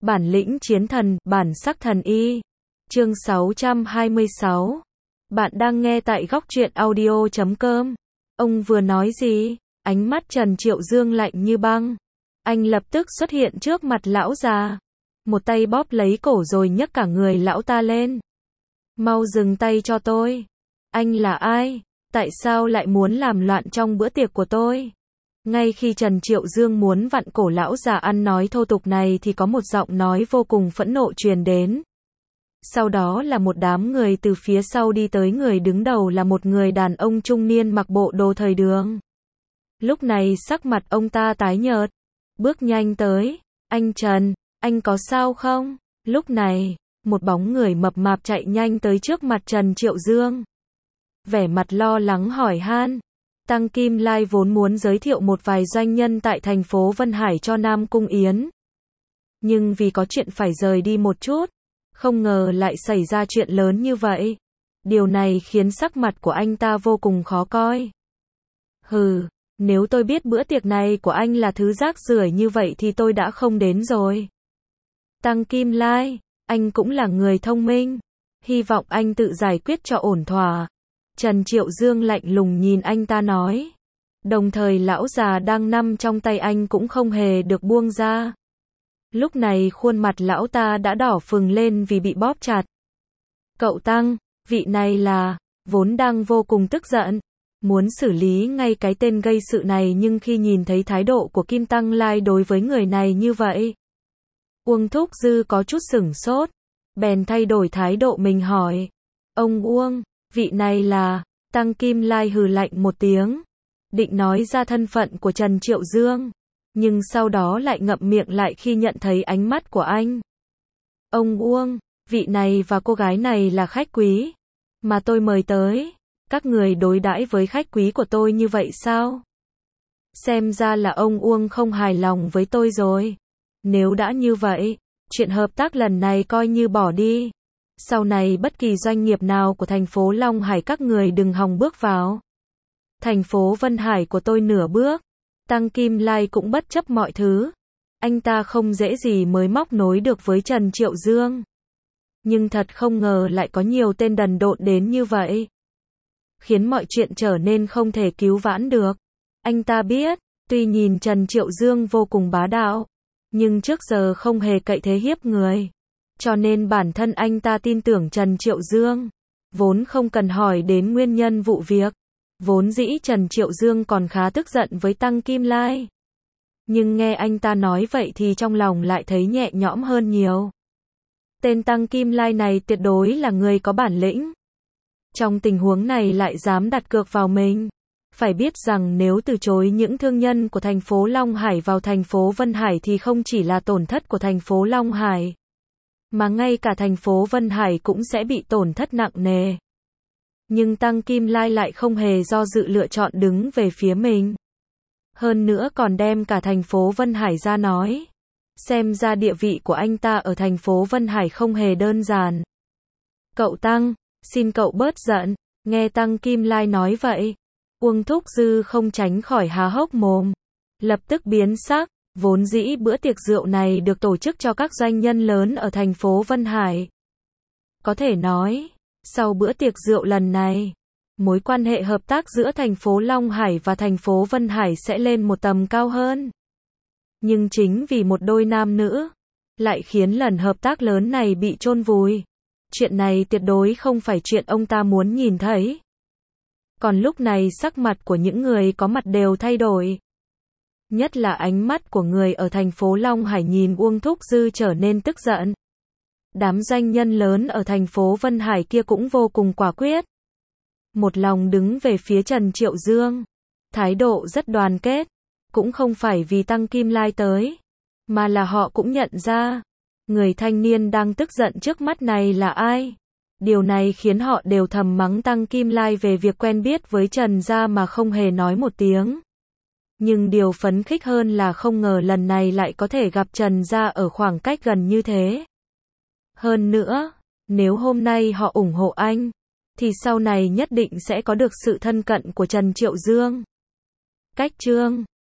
Bản lĩnh chiến thần, bản sắc thần y. Chương 626. Bạn đang nghe tại góc truyện audio.com. Ông vừa nói gì? Ánh mắt Trần Triệu Dương lạnh như băng. Anh lập tức xuất hiện trước mặt lão già. Một tay bóp lấy cổ rồi nhấc cả người lão ta lên. Mau dừng tay cho tôi. Anh là ai? Tại sao lại muốn làm loạn trong bữa tiệc của tôi? Ngay khi Trần Triệu Dương muốn vặn cổ lão già ăn nói thô tục này thì có một giọng nói vô cùng phẫn nộ truyền đến. Sau đó là một đám người từ phía sau đi tới, người đứng đầu là một người đàn ông trung niên mặc bộ đồ thời đường. Lúc này sắc mặt ông ta tái nhợt, bước nhanh tới. Anh Trần, anh có sao không? Lúc này, một bóng người mập mạp chạy nhanh tới trước mặt Trần Triệu Dương. Vẻ mặt lo lắng hỏi han. Tăng Kim Lai vốn muốn giới thiệu một vài doanh nhân tại thành phố Vân Hải cho Nam Cung Yến. Nhưng vì có chuyện phải rời đi một chút, không ngờ lại xảy ra chuyện lớn như vậy. Điều này khiến sắc mặt của anh ta vô cùng khó coi. Hừ, nếu tôi biết bữa tiệc này của anh là thứ rác rưởi như vậy thì tôi đã không đến rồi. Tăng Kim Lai, anh cũng là người thông minh. Hy vọng anh tự giải quyết cho ổn thỏa. Trần Triệu Dương lạnh lùng nhìn anh ta nói. Đồng thời lão già đang nằm trong tay anh cũng không hề được buông ra. Lúc này khuôn mặt lão ta đã đỏ phừng lên vì bị bóp chặt. Cậu Tăng, vị này là, vốn đang vô cùng tức giận, muốn xử lý ngay cái tên gây sự này, nhưng khi nhìn thấy thái độ của Kim Tăng Lai đối với người này như vậy, Uông Thúc Dư có chút sửng sốt, bèn thay đổi thái độ mình hỏi. Ông Uông, vị này là, Tăng Kim Lai hừ lạnh một tiếng, định nói ra thân phận của Trần Triệu Dương, nhưng sau đó lại ngậm miệng lại khi nhận thấy ánh mắt của anh. Ông Uông, vị này và cô gái này là khách quý mà tôi mời tới, các người đối đãi với khách quý của tôi như vậy sao? Xem ra là ông Uông không hài lòng với tôi rồi. Nếu đã như vậy, chuyện hợp tác lần này coi như bỏ đi. Sau này bất kỳ doanh nghiệp nào của thành phố Long Hải các người đừng hòng bước vào thành phố Vân Hải của tôi nửa bước. Tăng Kim Lai cũng bất chấp mọi thứ. Anh ta không dễ gì mới móc nối được với Trần Triệu Dương. Nhưng thật không ngờ lại có nhiều tên đần độn đến như vậy, khiến mọi chuyện trở nên không thể cứu vãn được. Anh ta biết, tuy nhìn Trần Triệu Dương vô cùng bá đạo, nhưng trước giờ không hề cậy thế hiếp người. Cho nên bản thân anh ta tin tưởng Trần Triệu Dương, vốn không cần hỏi đến nguyên nhân vụ việc. Vốn dĩ Trần Triệu Dương còn khá tức giận với Tăng Kim Lai. Nhưng nghe anh ta nói vậy thì trong lòng lại thấy nhẹ nhõm hơn nhiều. Tên Tăng Kim Lai này tuyệt đối là người có bản lĩnh. Trong tình huống này lại dám đặt cược vào mình. Phải biết rằng nếu từ chối những thương nhân của thành phố Long Hải vào thành phố Vân Hải thì không chỉ là tổn thất của thành phố Long Hải, mà ngay cả thành phố Vân Hải cũng sẽ bị tổn thất nặng nề. Nhưng Tăng Kim Lai lại không hề do dự lựa chọn đứng về phía mình. Hơn nữa còn đem cả thành phố Vân Hải ra nói. Xem ra địa vị của anh ta ở thành phố Vân Hải không hề đơn giản. Cậu Tăng, xin cậu bớt giận. Nghe Tăng Kim Lai nói vậy, Uông Thúc Dư không tránh khỏi há hốc mồm, lập tức biến sắc. Vốn dĩ bữa tiệc rượu này được tổ chức cho các doanh nhân lớn ở thành phố Vân Hải. Có thể nói, sau bữa tiệc rượu lần này, mối quan hệ hợp tác giữa thành phố Long Hải và thành phố Vân Hải sẽ lên một tầm cao hơn. Nhưng chính vì một đôi nam nữ, lại khiến lần hợp tác lớn này bị chôn vùi. Chuyện này tuyệt đối không phải chuyện ông ta muốn nhìn thấy. Còn lúc này sắc mặt của những người có mặt đều thay đổi. Nhất là ánh mắt của người ở thành phố Long Hải nhìn Uông Thúc Dư trở nên tức giận. Đám doanh nhân lớn ở thành phố Vân Hải kia cũng vô cùng quả quyết. Một lòng đứng về phía Trần Triệu Dương. Thái độ rất đoàn kết. Cũng không phải vì Tăng Kim Lai tới, mà là họ cũng nhận ra, người thanh niên đang tức giận trước mắt này là ai. Điều này khiến họ đều thầm mắng Tăng Kim Lai về việc quen biết với Trần gia mà không hề nói một tiếng. Nhưng điều phấn khích hơn là không ngờ lần này lại có thể gặp Trần gia ở khoảng cách gần như thế. Hơn nữa, nếu hôm nay họ ủng hộ anh, thì sau này nhất định sẽ có được sự thân cận của Trần Triệu Dương. Cách chương